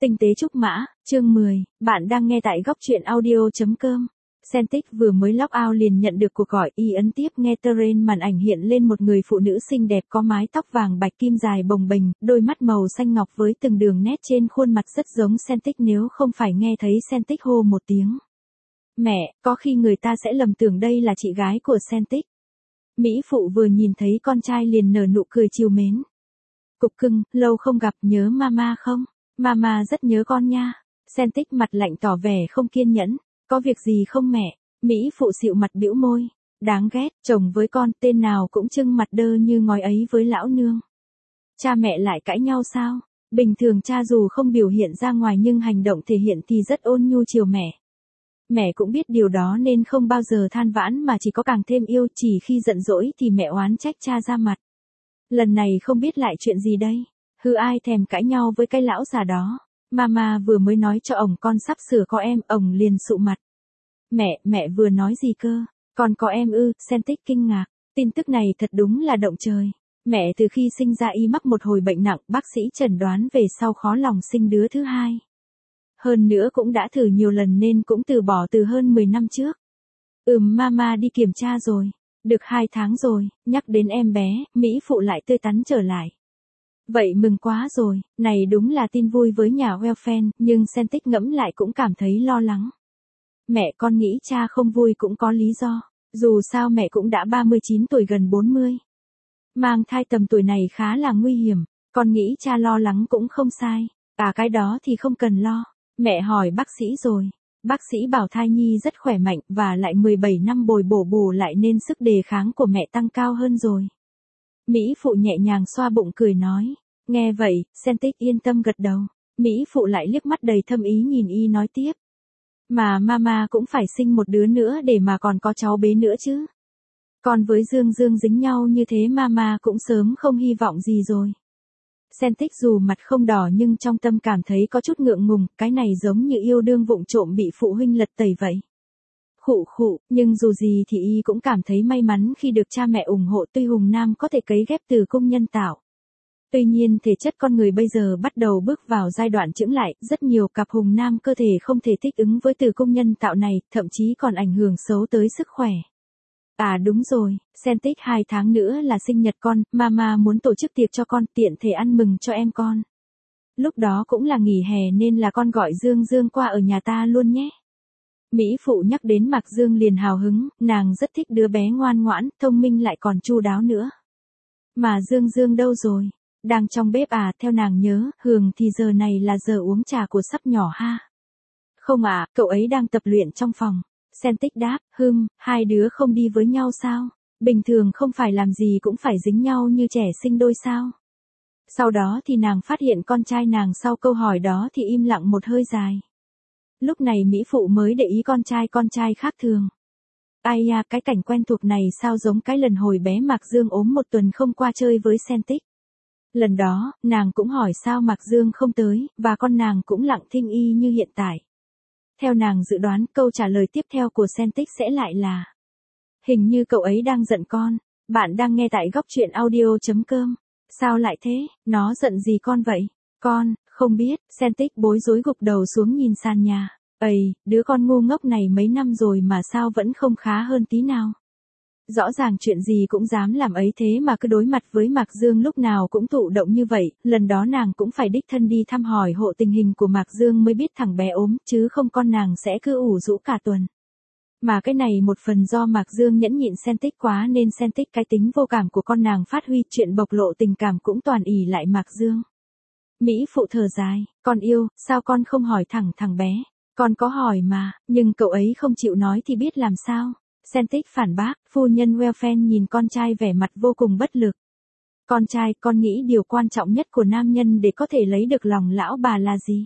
Tinh tế trúc mã, chương 10, bạn đang nghe tại góc truyện audio.com. Sentic vừa mới log out liền nhận được cuộc gọi, y ấn tiếp nghe terrain, màn ảnh hiện lên một người phụ nữ xinh đẹp có mái tóc vàng bạch kim dài bồng bềnh, đôi mắt màu xanh ngọc với từng đường nét trên khuôn mặt rất giống Sentic, nếu không phải nghe thấy Sentic hô một tiếng mẹ, có khi người ta sẽ lầm tưởng đây là chị gái của Sentic. Mỹ phụ vừa nhìn thấy con trai liền nở nụ cười trìu mến. Cục cưng, lâu không gặp, nhớ mama không? Mama rất nhớ con nha. Sentic mặt lạnh tỏ vẻ không kiên nhẫn. Có việc gì không mẹ? Mỹ phụ xịu mặt bĩu môi. Đáng ghét, chồng với con tên nào cũng trưng mặt đơ như ngói ấy với lão nương. Cha mẹ lại cãi nhau sao? Bình thường cha dù không biểu hiện ra ngoài nhưng hành động thể hiện thì rất ôn nhu chiều mẹ. Mẹ cũng biết điều đó nên không bao giờ than vãn mà chỉ có càng thêm yêu, chỉ khi giận dỗi thì mẹ oán trách cha ra mặt. Lần này không biết lại chuyện gì đây? Hư ai thèm cãi nhau với cái lão già đó. Mama vừa mới nói cho ổng con sắp sửa có em, ổng liền sụ mặt. Mẹ vừa nói gì cơ? Con có em ư? Sentic kinh ngạc. Tin tức này thật đúng là động trời. Mẹ từ khi sinh ra y mắc một hồi bệnh nặng, bác sĩ chẩn đoán về sau khó lòng sinh đứa thứ hai. Hơn nữa cũng đã thử nhiều lần nên cũng từ bỏ từ hơn 10 năm trước. Mama đi kiểm tra rồi. Được 2 tháng rồi, nhắc đến em bé, Mỹ phụ lại tươi tắn trở lại. Vậy mừng quá rồi, này đúng là tin vui với nhà Welfen, nhưng Sentic ngẫm lại cũng cảm thấy lo lắng. Mẹ con nghĩ cha không vui cũng có lý do, dù sao mẹ cũng đã 39 tuổi gần 40. Mang thai tầm tuổi này khá là nguy hiểm, con nghĩ cha lo lắng cũng không sai, cái đó thì không cần lo. Mẹ hỏi bác sĩ rồi. Bác sĩ bảo thai nhi rất khỏe mạnh và lại 17 năm bồi bổ lại nên sức đề kháng của mẹ tăng cao hơn rồi. Mỹ phụ nhẹ nhàng xoa bụng cười nói. Nghe vậy, Sentic yên tâm gật đầu. Mỹ phụ lại liếc mắt đầy thâm ý nhìn y nói tiếp. Mà mama cũng phải sinh một đứa nữa để mà còn có cháu bé nữa chứ. Còn với Dương dính nhau như thế mama cũng sớm không hy vọng gì rồi. Sentic dù mặt không đỏ nhưng trong tâm cảm thấy có chút ngượng ngùng, cái này giống như yêu đương vụng trộm bị phụ huynh lật tẩy vậy. Khụ, nhưng dù gì thì y cũng cảm thấy may mắn khi được cha mẹ ủng hộ, tuy Hùng Nam có thể cấy ghép tử cung nhân tạo. Tuy nhiên thể chất con người bây giờ bắt đầu bước vào giai đoạn chững lại, rất nhiều cặp Hùng Nam cơ thể không thể thích ứng với tử cung nhân tạo này, thậm chí còn ảnh hưởng xấu tới sức khỏe. Đúng rồi, Sentic 2 tháng nữa là sinh nhật con, mama muốn tổ chức tiệc cho con tiện thể ăn mừng cho em con. Lúc đó cũng là nghỉ hè nên là con gọi Dương qua ở nhà ta luôn nhé. Mỹ phụ nhắc đến Mạc Dương liền hào hứng, nàng rất thích đứa bé ngoan ngoãn, thông minh lại còn chu đáo nữa. Mà Dương đâu rồi? Đang trong bếp theo nàng nhớ, thường thì giờ này là giờ uống trà của sắp nhỏ ha. Không cậu ấy đang tập luyện trong phòng. Sentic đáp, hai đứa không đi với nhau sao? Bình thường không phải làm gì cũng phải dính nhau như trẻ sinh đôi sao? Sau đó thì nàng phát hiện con trai nàng sau câu hỏi đó thì im lặng một hơi dài. Lúc này Mỹ phụ mới để ý con trai khác thường. Ai da, cái cảnh quen thuộc này sao giống cái lần hồi bé Mạc Dương ốm một tuần không qua chơi với Sentic. Lần đó, nàng cũng hỏi sao Mạc Dương không tới, và con nàng cũng lặng thinh y như hiện tại. Theo nàng dự đoán, câu trả lời tiếp theo của Sentic sẽ lại là hình như cậu ấy đang giận con. Bạn đang nghe tại góc truyện audio.com. Sao lại thế? Nó giận gì con vậy? Con, không biết. Sentic bối rối gục đầu xuống nhìn sàn nhà. Đứa con ngu ngốc này mấy năm rồi mà sao vẫn không khá hơn tí nào? Rõ ràng chuyện gì cũng dám làm ấy thế mà cứ đối mặt với Mạc Dương lúc nào cũng thụ động như vậy, lần đó nàng cũng phải đích thân đi thăm hỏi hộ tình hình của Mạc Dương mới biết thằng bé ốm, chứ không con nàng sẽ cứ ủ rũ cả tuần. Mà cái này một phần do Mạc Dương nhẫn nhịn Sentic quá nên Sentic cái tính vô cảm của con nàng phát huy, chuyện bộc lộ tình cảm cũng toàn ỷ lại Mạc Dương. Mỹ phụ thở dài, con yêu, sao con không hỏi thằng bé? Con có hỏi mà, nhưng cậu ấy không chịu nói thì biết làm sao? Sentic phản bác, phu nhân Welfen nhìn con trai vẻ mặt vô cùng bất lực. Con trai, con nghĩ điều quan trọng nhất của nam nhân để có thể lấy được lòng lão bà là gì?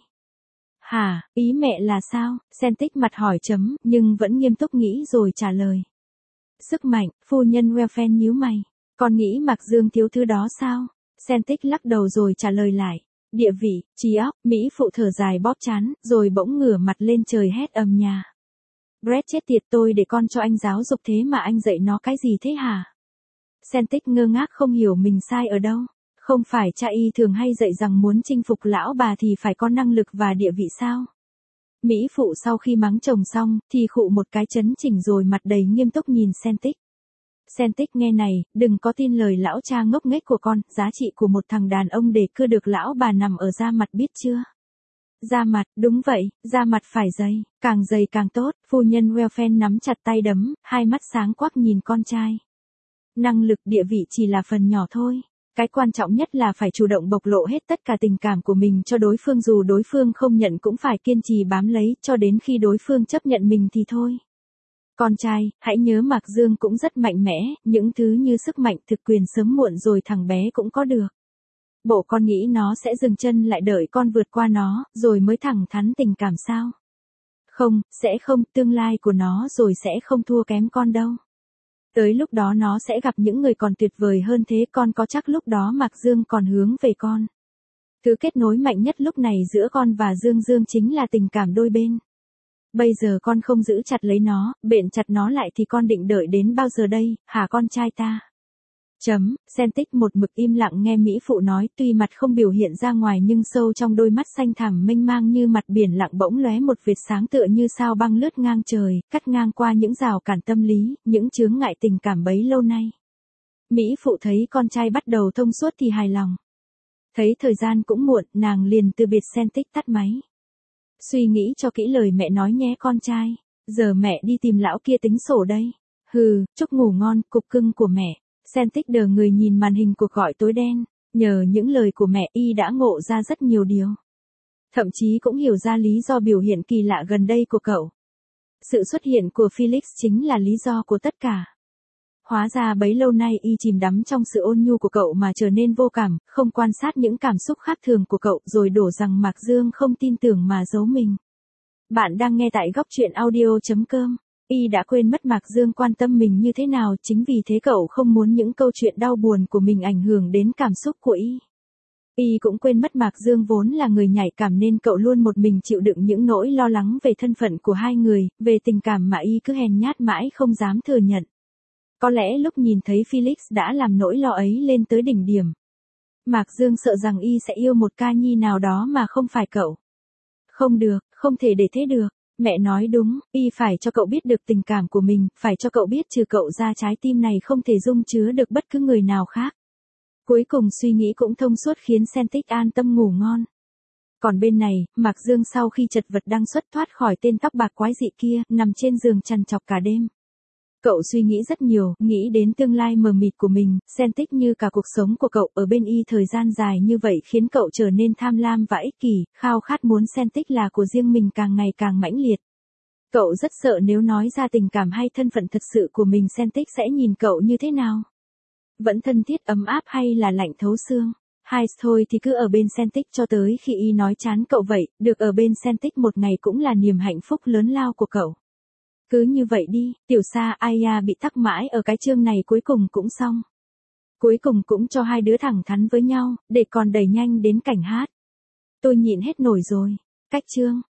Hả, ý mẹ là sao? Sentic mặt hỏi chấm, nhưng vẫn nghiêm túc nghĩ rồi trả lời. Sức mạnh, phu nhân Welfen nhíu mày. Con nghĩ Mạc Dương thiếu thứ đó sao? Sentic lắc đầu rồi trả lời lại. Địa vị, trí óc, Mỹ phụ thở dài bóp trán, rồi bỗng ngửa mặt lên trời hét ầm nhà. Brett chết tiệt, tôi để con cho anh giáo dục thế mà anh dạy nó cái gì thế hả? Sentic ngơ ngác không hiểu mình sai ở đâu. Không phải cha y thường hay dạy rằng muốn chinh phục lão bà thì phải có năng lực và địa vị sao? Mỹ phụ sau khi mắng chồng xong, thì khụ một cái chấn chỉnh rồi mặt đầy nghiêm túc nhìn Sentic. Sentic nghe này, đừng có tin lời lão cha ngốc nghếch của con, giá trị của một thằng đàn ông để cưa được lão bà nằm ở da mặt biết chưa? Da mặt, đúng vậy, da mặt phải dày càng tốt, phu nhân Welfen nắm chặt tay đấm, hai mắt sáng quắc nhìn con trai. Năng lực địa vị chỉ là phần nhỏ thôi. Cái quan trọng nhất là phải chủ động bộc lộ hết tất cả tình cảm của mình cho đối phương, dù đối phương không nhận cũng phải kiên trì bám lấy cho đến khi đối phương chấp nhận mình thì thôi. Con trai, hãy nhớ Mạc Dương cũng rất mạnh mẽ, những thứ như sức mạnh thực quyền sớm muộn rồi thằng bé cũng có được. Bộ con nghĩ nó sẽ dừng chân lại đợi con vượt qua nó, rồi mới thẳng thắn tình cảm sao? Không, sẽ không, tương lai của nó rồi sẽ không thua kém con đâu. Tới lúc đó nó sẽ gặp những người còn tuyệt vời hơn thế, con có chắc lúc đó Mạc Dương còn hướng về con. Thứ kết nối mạnh nhất lúc này giữa con và Dương Dương chính là tình cảm đôi bên. Bây giờ con không giữ chặt lấy nó, bện chặt nó lại thì con định đợi đến bao giờ đây, hả con trai ta? Sentic một mực im lặng nghe Mỹ phụ nói, tuy mặt không biểu hiện ra ngoài nhưng sâu trong đôi mắt xanh thẳm mênh mang như mặt biển lặng bỗng lóe một vệt sáng tựa như sao băng lướt ngang trời, cắt ngang qua những rào cản tâm lý, những chướng ngại tình cảm bấy lâu nay. Mỹ phụ thấy con trai bắt đầu thông suốt thì hài lòng. Thấy thời gian cũng muộn, nàng liền từ biệt Sentic tắt máy. Suy nghĩ cho kỹ lời mẹ nói nhé con trai, giờ mẹ đi tìm lão kia tính sổ đây. Chúc ngủ ngon, cục cưng của mẹ. Sentic đờ người nhìn màn hình cuộc gọi tối đen, nhờ những lời của mẹ y đã ngộ ra rất nhiều điều. Thậm chí cũng hiểu ra lý do biểu hiện kỳ lạ gần đây của cậu. Sự xuất hiện của Felix chính là lý do của tất cả. Hóa ra bấy lâu nay y chìm đắm trong sự ôn nhu của cậu mà trở nên vô cảm, không quan sát những cảm xúc khác thường của cậu rồi đổ rằng Mạc Dương không tin tưởng mà giấu mình. Bạn đang nghe tại góc truyện audio.com. Y đã quên mất Mạc Dương quan tâm mình như thế nào, chính vì thế cậu không muốn những câu chuyện đau buồn của mình ảnh hưởng đến cảm xúc của y. Y cũng quên mất Mạc Dương vốn là người nhạy cảm nên cậu luôn một mình chịu đựng những nỗi lo lắng về thân phận của hai người, về tình cảm mà y cứ hèn nhát mãi không dám thừa nhận. Có lẽ lúc nhìn thấy Felix đã làm nỗi lo ấy lên tới đỉnh điểm. Mạc Dương sợ rằng y sẽ yêu một ca nhi nào đó mà không phải cậu. Không được, không thể để thế được. Mẹ nói đúng, y phải cho cậu biết được tình cảm của mình, phải cho cậu biết trừ cậu ra trái tim này không thể dung chứa được bất cứ người nào khác. Cuối cùng suy nghĩ cũng thông suốt khiến Sentic an tâm ngủ ngon. Còn bên này, Mạc Dương sau khi chật vật đang xuất thoát khỏi tên tóc bạc quái dị kia, nằm trên giường trằn trọc cả đêm. Cậu suy nghĩ rất nhiều, nghĩ đến tương lai mờ mịt của mình, Sentic như cả cuộc sống của cậu ở bên y thời gian dài như vậy khiến cậu trở nên tham lam và ích kỷ, khao khát muốn Sentic là của riêng mình càng ngày càng mãnh liệt. Cậu rất sợ nếu nói ra tình cảm hay thân phận thật sự của mình Sentic sẽ nhìn cậu như thế nào? Vẫn thân thiết ấm áp hay là lạnh thấu xương? Hay thôi thì cứ ở bên Sentic cho tới khi y nói chán cậu vậy, được ở bên Sentic một ngày cũng là niềm hạnh phúc lớn lao của cậu. Cứ như vậy đi, tiểu sa Aya bị tắc mãi ở cái chương này cuối cùng cũng xong. Cuối cùng cũng cho hai đứa thẳng thắn với nhau, để còn đẩy nhanh đến cảnh hát. Tôi nhịn hết nổi rồi. Cách chương.